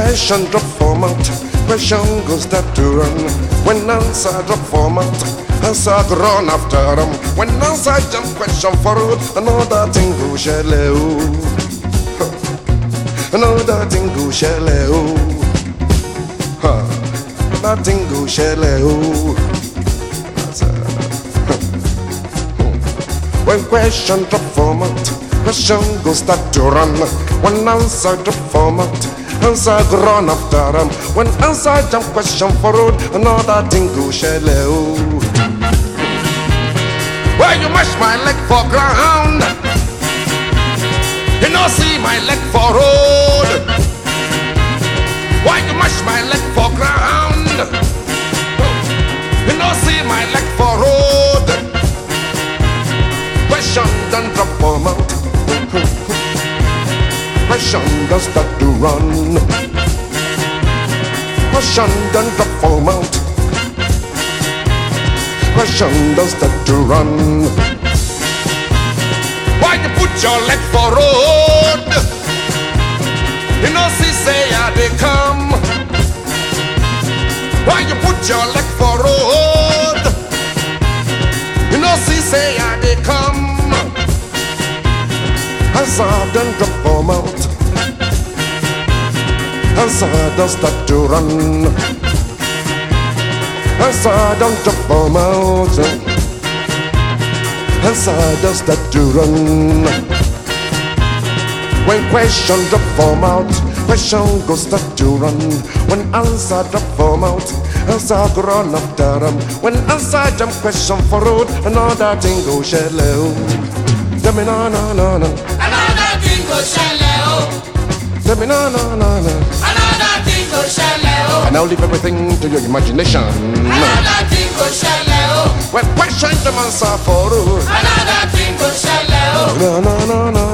question drop format, question go start to run. When answer drop format, answer go run after them. When answer jump question forward, another thing go shell another thing go shell another thing go shell When question drop format, question go start to run. When answer drop format, answer go run after them. When answer jump question forward, another thing go shell Why you mash my leg for ground? You know see my leg for road. Why you mash my leg for ground? You know see my leg for road. Question done drop format. Question done start to run. Question done drop format. Question done start to run. Why you put your leg for road? You know see say I they come. Why you put your leg for road? You know see say I they come. As I done drop form out, as I done start to run, as I done drop form out, as I done start to run. When question drop form out, question go start to run. When answer drop form out, answer go run after them. When answer jump question forward, another thing go shell Tell me no no no no. Another thing go shell Tell me no no no no. Another thing go shell And now leave everything to your imagination. Another thing go shell When question jump answer forward, Another thing go shell no no no no.